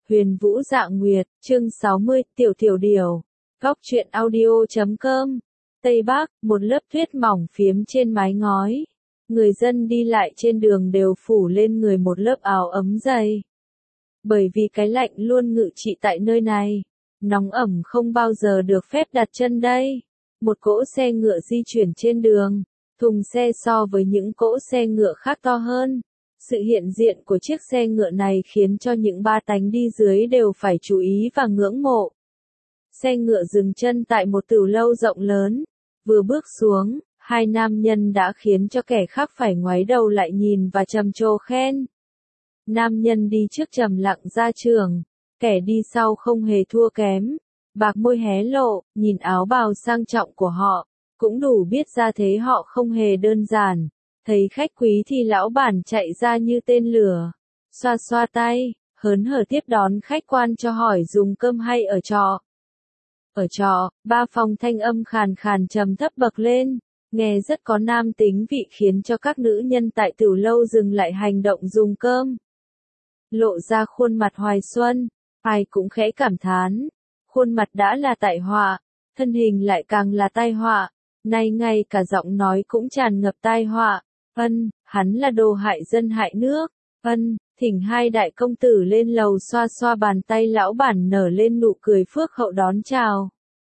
Huyền Vũ Dạ Nguyệt, chương 60, Tiểu Tiểu Điều. Góc truyện audio.com. Tây Bắc, một lớp tuyết mỏng phiếm trên mái ngói. Người dân đi lại trên đường đều phủ lên người một lớp áo ấm dày. Bởi vì cái lạnh luôn ngự trị tại nơi này. Nóng ẩm không bao giờ được phép đặt chân đây. Một cỗ xe ngựa di chuyển trên đường. Thùng xe so với những cỗ xe ngựa khác to hơn. Sự hiện diện của chiếc xe ngựa này khiến cho những ba tánh đi dưới đều phải chú ý và ngưỡng mộ. Xe ngựa dừng chân tại một tửu lâu rộng lớn. Vừa bước xuống, hai nam nhân đã khiến cho kẻ khác phải ngoái đầu lại nhìn và trầm trồ khen. Nam nhân đi trước trầm lặng ra trường, kẻ đi sau không hề thua kém. Bạc môi hé lộ, nhìn áo bào sang trọng của họ, cũng đủ biết ra thế họ không hề đơn giản. Thấy khách quý thì lão bản chạy ra như tên lửa, xoa xoa tay, hớn hở tiếp đón khách quan cho hỏi dùng cơm hay ở trọ. Ở trọ, ba phòng thanh âm khàn khàn trầm thấp bậc lên, nghe rất có nam tính vị khiến cho các nữ nhân tại tửu lâu dừng lại hành động dùng cơm. Lộ ra khuôn mặt hoài xuân, ai cũng khẽ cảm thán, khuôn mặt đã là tai họa, thân hình lại càng là tai họa, nay ngay cả giọng nói cũng tràn ngập tai họa. Hắn là đồ hại dân hại nước. Thỉnh hai đại công tử lên lầu xoa xoa bàn tay lão bản nở lên nụ cười phước hậu đón chào.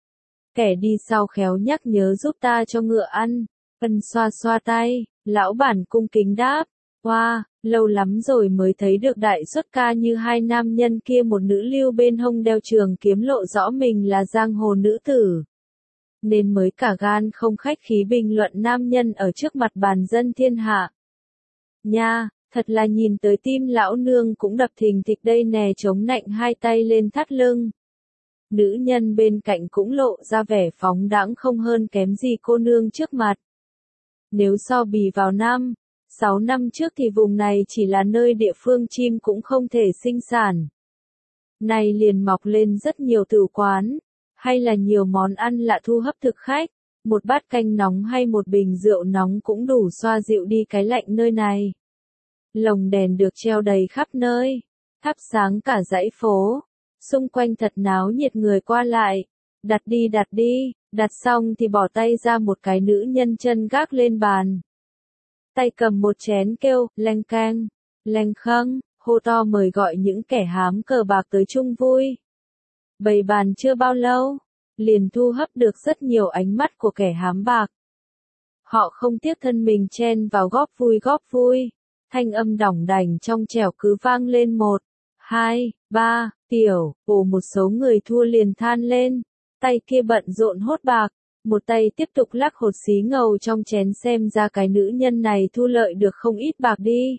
Kẻ đi sau khéo nhắc nhớ giúp ta cho ngựa ăn. Xoa xoa tay, lão bản cung kính đáp. Wow, lâu lắm rồi mới thấy được đại xuất ca như hai nam nhân kia, một nữ lưu bên hông đeo trường kiếm lộ rõ mình là giang hồ nữ tử. Nên mới cả gan không khách khí bình luận nam nhân ở trước mặt bàn dân thiên hạ. Nha, thật là nhìn tới tim lão nương cũng đập thình thịch đây nè, chống nạnh hai tay lên thắt lưng. Nữ nhân bên cạnh cũng lộ ra vẻ phóng đãng không hơn kém gì cô nương trước mặt. Nếu so bì vào 6 năm trước thì vùng này chỉ là nơi địa phương chim cũng không thể sinh sản. Nay liền mọc lên rất nhiều tử quán. Hay là nhiều món ăn lạ thu hấp thực khách, một bát canh nóng hay một bình rượu nóng cũng đủ xoa dịu đi cái lạnh nơi này. Lồng đèn được treo đầy khắp nơi, thắp sáng cả dãy phố, xung quanh thật náo nhiệt người qua lại. Đặt đi, đặt xong thì bỏ tay ra, một cái nữ nhân chân gác lên bàn. Tay cầm một chén kêu, leng keng, leng khâng, hô to mời gọi những kẻ hám cờ bạc tới chung vui. Bày bàn chưa bao lâu, liền thu hấp được rất nhiều ánh mắt của kẻ hám bạc. Họ không tiếc thân mình chen vào góp vui, thanh âm đỏng đảnh trong trẻo cứ vang lên 1, 2, 3, tiểu, một số người thua liền than lên, tay kia bận rộn hốt bạc, một tay tiếp tục lắc hột xí ngầu trong chén, xem ra cái nữ nhân này thu lợi được không ít bạc đi.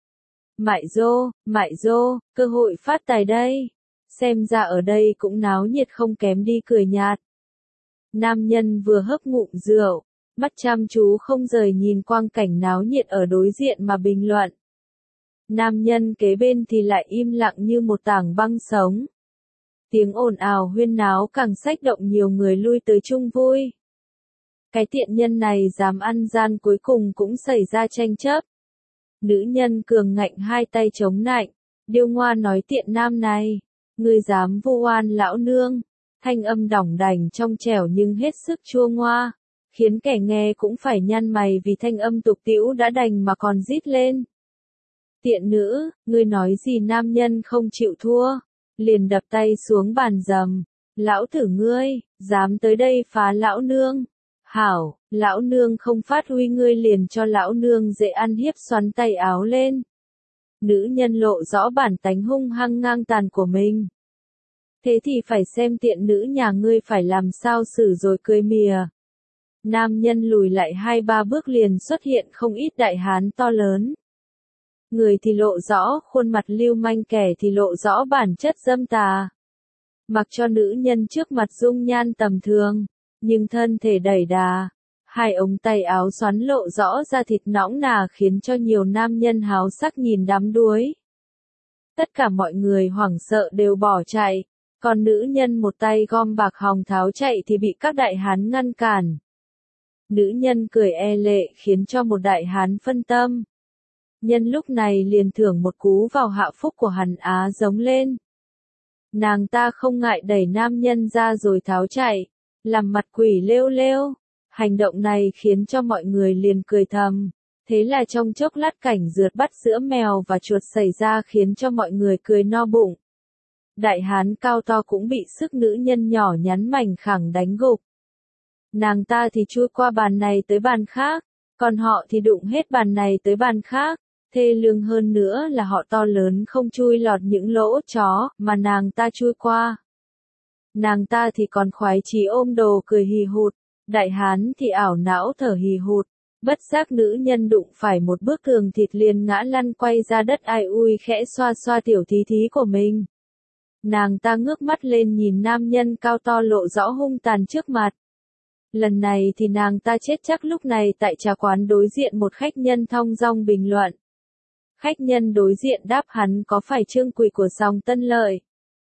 Mại dô, cơ hội phát tài đây. Xem ra ở đây cũng náo nhiệt không kém đi, cười nhạt. Nam nhân vừa hớp ngụm rượu, mắt chăm chú không rời nhìn quang cảnh náo nhiệt ở đối diện mà bình luận. Nam nhân kế bên thì lại im lặng như một tảng băng sống. Tiếng ồn ào huyên náo càng xách động nhiều người lui tới chung vui. Cái tiện nhân này dám ăn gian, cuối cùng cũng xảy ra tranh chấp. Nữ nhân cường ngạnh hai tay chống nạnh, điêu ngoa nói tiện nam này. Ngươi dám vu oan lão nương, thanh âm đỏng đảnh trong trẻo nhưng hết sức chua ngoa, khiến kẻ nghe cũng phải nhăn mày vì thanh âm tục tĩu đã đành mà còn rít lên. Tiện nữ, ngươi nói gì? Nam nhân không chịu thua, liền đập tay xuống bàn dầm. Lão tử ngươi, dám tới đây phá lão nương. Hảo, lão nương không phát huy ngươi liền cho lão nương dễ ăn hiếp, xoắn tay áo lên. Nữ nhân lộ rõ bản tánh hung hăng ngang tàn của mình. Thế thì phải xem tiện nữ nhà ngươi phải làm sao xử rồi, cười mỉa. Nam nhân lùi lại 2-3 bước liền xuất hiện không ít đại hán to lớn. Người thì lộ rõ khuôn mặt lưu manh, kẻ thì lộ rõ bản chất dâm tà. Mặc cho nữ nhân trước mặt dung nhan tầm thường, nhưng thân thể đẩy đà. Hai ống tay áo xoắn lộ rõ da thịt nõng nà khiến cho nhiều nam nhân háo sắc nhìn đắm đuối. Tất cả mọi người hoảng sợ đều bỏ chạy, còn nữ nhân một tay gom bạc hòng tháo chạy thì bị các đại hán ngăn cản. Nữ nhân cười e lệ khiến cho một đại hán phân tâm. Nhân lúc này liền thưởng một cú vào hạ phúc của hắn, á giống lên. Nàng ta không ngại đẩy nam nhân ra rồi tháo chạy, làm mặt quỷ lêu lêu. Hành động này khiến cho mọi người liền cười thầm. Thế là trong chốc lát cảnh rượt bắt giữa mèo và chuột xảy ra khiến cho mọi người cười no bụng. Đại hán cao to cũng bị sức nữ nhân nhỏ nhắn mảnh khảnh đánh gục. Nàng ta thì chui qua bàn này tới bàn khác, còn họ thì đụng hết bàn này tới bàn khác. Thê lương hơn nữa là họ to lớn không chui lọt những lỗ chó mà nàng ta chui qua. Nàng ta thì còn khoái chí ôm đồ cười hì hụt, đại hán thì ảo não thở hì hụt. Bất giác nữ nhân đụng phải một bức tường thịt liền ngã lăn quay ra đất ai ui khẽ xoa xoa tiểu thí thí của mình. Nàng ta ngước mắt lên nhìn nam nhân cao to lộ rõ hung tàn trước mặt. Lần này thì nàng ta chết chắc. Lúc này tại trà quán đối diện một khách nhân thong dong bình luận. Khách nhân đối diện đáp hắn có phải Trương Quỳ của Sòng Tân Lợi?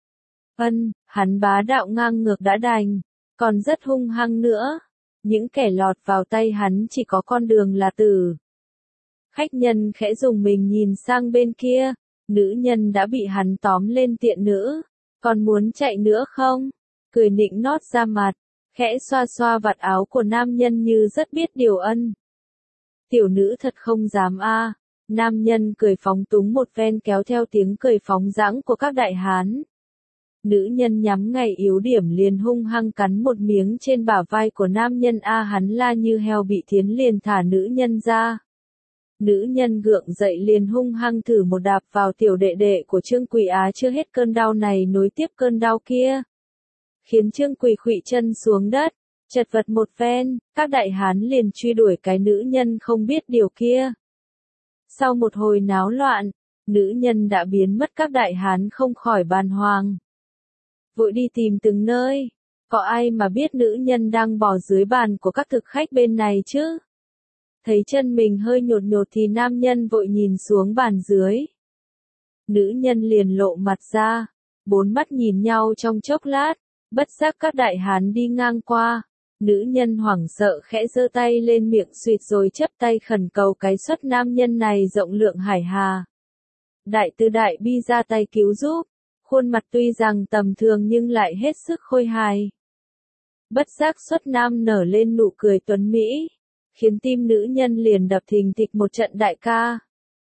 Hắn bá đạo ngang ngược đã đành, còn rất hung hăng nữa. Những kẻ lọt vào tay hắn chỉ có con đường là tử. Khách nhân khẽ dùng mình nhìn sang bên kia, nữ nhân đã bị hắn tóm lên tiện nữ, còn muốn chạy nữa không? Cười nịnh nót ra mặt, khẽ xoa xoa vạt áo của nam nhân như rất biết điều ân. Tiểu nữ thật không dám a. Nam nhân cười phóng túng một phen kéo theo tiếng cười phóng dãng của các đại hán. Nữ nhân nhắm ngay yếu điểm liền hung hăng cắn một miếng trên bả vai của nam nhân hắn la như heo bị thiến liền thả nữ nhân ra. Nữ nhân gượng dậy liền hung hăng thử một đạp vào tiểu đệ đệ của Trương Quỳ chưa hết cơn đau này nối tiếp cơn đau kia. Khiến Trương Quỳ khuỵu chân xuống đất, chật vật một phen, các đại hán liền truy đuổi cái nữ nhân không biết điều kia. Sau một hồi náo loạn, nữ nhân đã biến mất các đại hán không khỏi bàng hoàng. Vội đi tìm từng nơi, có ai mà biết nữ nhân đang bò dưới bàn của các thực khách bên này chứ? Thấy chân mình hơi nhột nhột thì nam nhân vội nhìn xuống bàn dưới. Nữ nhân liền lộ mặt ra, bốn mắt nhìn nhau trong chốc lát, bất giác các đại hán đi ngang qua. Nữ nhân hoảng sợ khẽ giơ tay lên miệng suýt rồi chắp tay khẩn cầu cái suất nam nhân này rộng lượng hải hà. Đại tư đại bi ra tay cứu giúp, khuôn mặt tuy rằng tầm thường nhưng lại hết sức khôi hài. Bất giác suất nam nở lên nụ cười tuấn mỹ, khiến tim nữ nhân liền đập thình thịch một trận đại ca.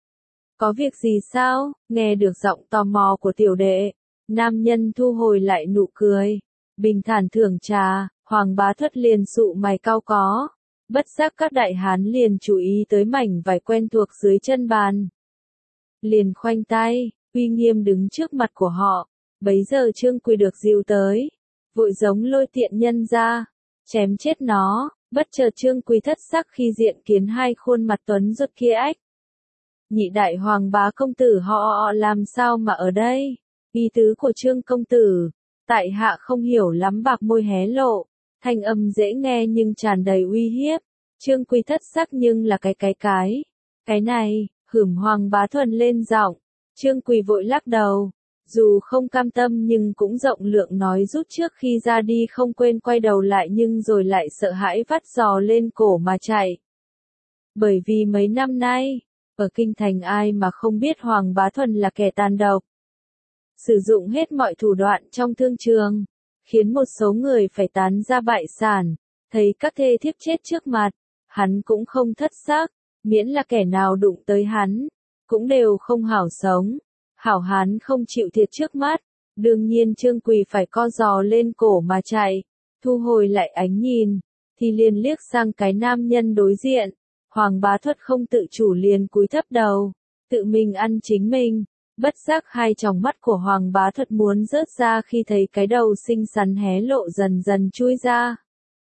Có việc gì sao? Nghe được giọng tò mò của tiểu đệ, nam nhân thu hồi lại nụ cười, bình thản thưởng trà. Hoàng Bá Thất liền sụ mày cau có, bất giác các đại hán liền chú ý tới mảnh vải quen thuộc dưới chân bàn. Liền khoanh tay, uy nghiêm đứng trước mặt của họ, bấy giờ Trương Quỳ được dìu tới, vội giống lôi tiện nhân ra, chém chết nó, bất chợt Trương Quỳ thất sắc khi diện kiến hai khuôn mặt tuấn giật kia ách. Nhị đại Hoàng Bá công tử họ làm sao mà ở đây? Ý tứ của Trương công tử, tại hạ không hiểu lắm bạc môi hé lộ. Thanh âm dễ nghe nhưng tràn đầy uy hiếp. Trương Quỳ thất sắc nhưng là cái này, hửm Hoàng Bá Thuần lên giọng. Trương Quỳ vội lắc đầu. Dù không cam tâm nhưng cũng rộng lượng nói rút trước khi ra đi không quên quay đầu lại nhưng rồi lại sợ hãi vắt giò lên cổ mà chạy. Bởi vì mấy năm nay, ở kinh thành ai mà không biết Hoàng Bá Thuần là kẻ tàn độc. Sử dụng hết mọi thủ đoạn trong thương trường. Khiến một số người phải tán ra bại sản, thấy các thê thiếp chết trước mặt, hắn cũng không thất sắc, miễn là kẻ nào đụng tới hắn, cũng đều không hảo sống, hảo hán không chịu thiệt trước mắt, đương nhiên Trương Quỳ phải co giò lên cổ mà chạy, thu hồi lại ánh nhìn, thì liền liếc sang cái nam nhân đối diện, Hoàng Bá Thuật không tự chủ liền cúi thấp đầu, tự mình ăn chính mình. Bất giác hai tròng mắt của Hoàng Bá Thuật muốn rớt ra khi thấy cái đầu xinh xắn hé lộ dần dần chui ra.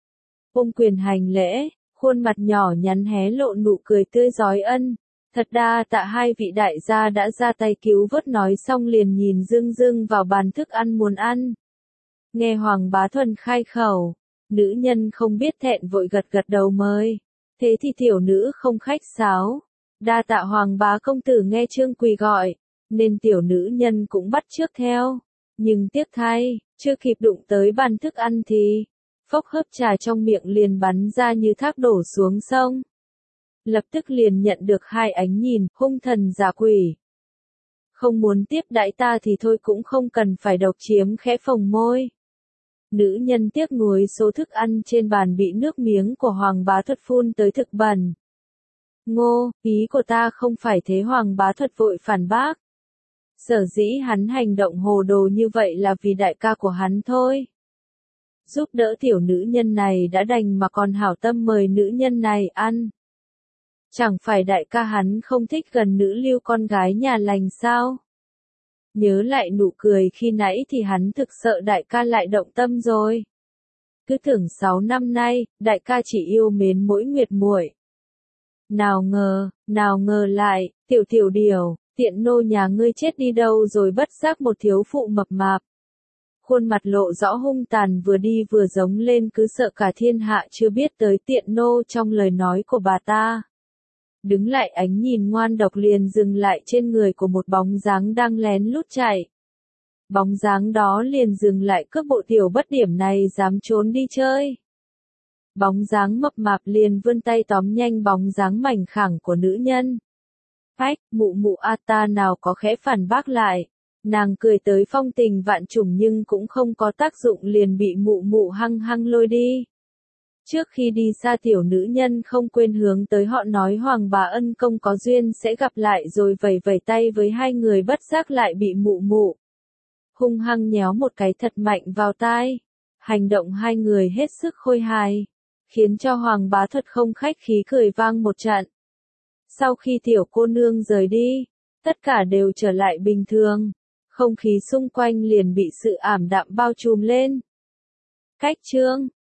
Ôm quyền hành lễ, khuôn mặt nhỏ nhắn hé lộ nụ cười tươi rói ân. Thật đa tạ hai vị đại gia đã ra tay cứu vớt nói xong liền nhìn dưng dưng vào bàn thức ăn muốn ăn. Nghe Hoàng Bá Thuần khai khẩu, nữ nhân không biết thẹn vội gật gật đầu mời. Thế thì tiểu nữ không khách sáo. Đa tạ Hoàng Bá công tử nghe Trương Quỳ gọi. Nên tiểu nữ nhân cũng bắt chước theo. Nhưng tiếc thay, chưa kịp đụng tới bàn thức ăn thì, phốc hớp trà trong miệng liền bắn ra như thác đổ xuống sông. Lập tức liền nhận được hai ánh nhìn, hung thần giả quỷ. Không muốn tiếp đãi ta thì thôi cũng không cần phải độc chiếm, khẽ phồng môi. Nữ nhân tiếc nuối số thức ăn trên bàn bị nước miếng của Hoàng Bá Thuật phun tới thực bẩn. Ngô, ý của ta không phải thế, Hoàng Bá Thuật vội phản bác. Sở dĩ hắn hành động hồ đồ như vậy là vì đại ca của hắn thôi. Giúp đỡ tiểu nữ nhân này đã đành mà còn hảo tâm mời nữ nhân này ăn. Chẳng phải đại ca hắn không thích gần nữ lưu con gái nhà lành sao? Nhớ lại nụ cười khi nãy thì hắn thực sợ đại ca lại động tâm rồi. Cứ tưởng 6 năm nay, đại ca chỉ yêu mến mỗi Nguyệt muội. Nào ngờ lại, tiểu điều, tiện nô nhà ngươi chết đi đâu rồi, bất giác một thiếu phụ mập mạp. Khuôn mặt lộ rõ hung tàn vừa đi vừa giống lên, cứ sợ cả thiên hạ chưa biết tới tiện nô trong lời nói của bà ta. Đứng lại, ánh nhìn ngoan độc liền dừng lại trên người của một bóng dáng đang lén lút chạy. Bóng dáng đó liền dừng lại, cướp bộ tiểu bất điểm này dám trốn đi chơi. Bóng dáng mập mạp liền vươn tay tóm nhanh bóng dáng mảnh khảnh của nữ nhân. Phách, mụ a, ta nào có khẽ phản bác lại. Nàng cười tới phong tình vạn trùng nhưng cũng không có tác dụng, liền bị mụ hăng hăng lôi đi. Trước khi đi xa, tiểu nữ nhân không quên hướng tới họ nói Hoàng bà ân công có duyên sẽ gặp lại, rồi vẩy tay với hai người, bất giác lại bị mụ hung hăng nhéo một cái thật mạnh vào tai. Hành động hai người hết sức khôi hài, khiến cho Hoàng Bá Thuật không khách khí cười vang một trận. Sau khi tiểu cô nương rời đi, tất cả đều trở lại bình thường, không khí xung quanh liền bị sự ảm đạm bao trùm lên. Cách chương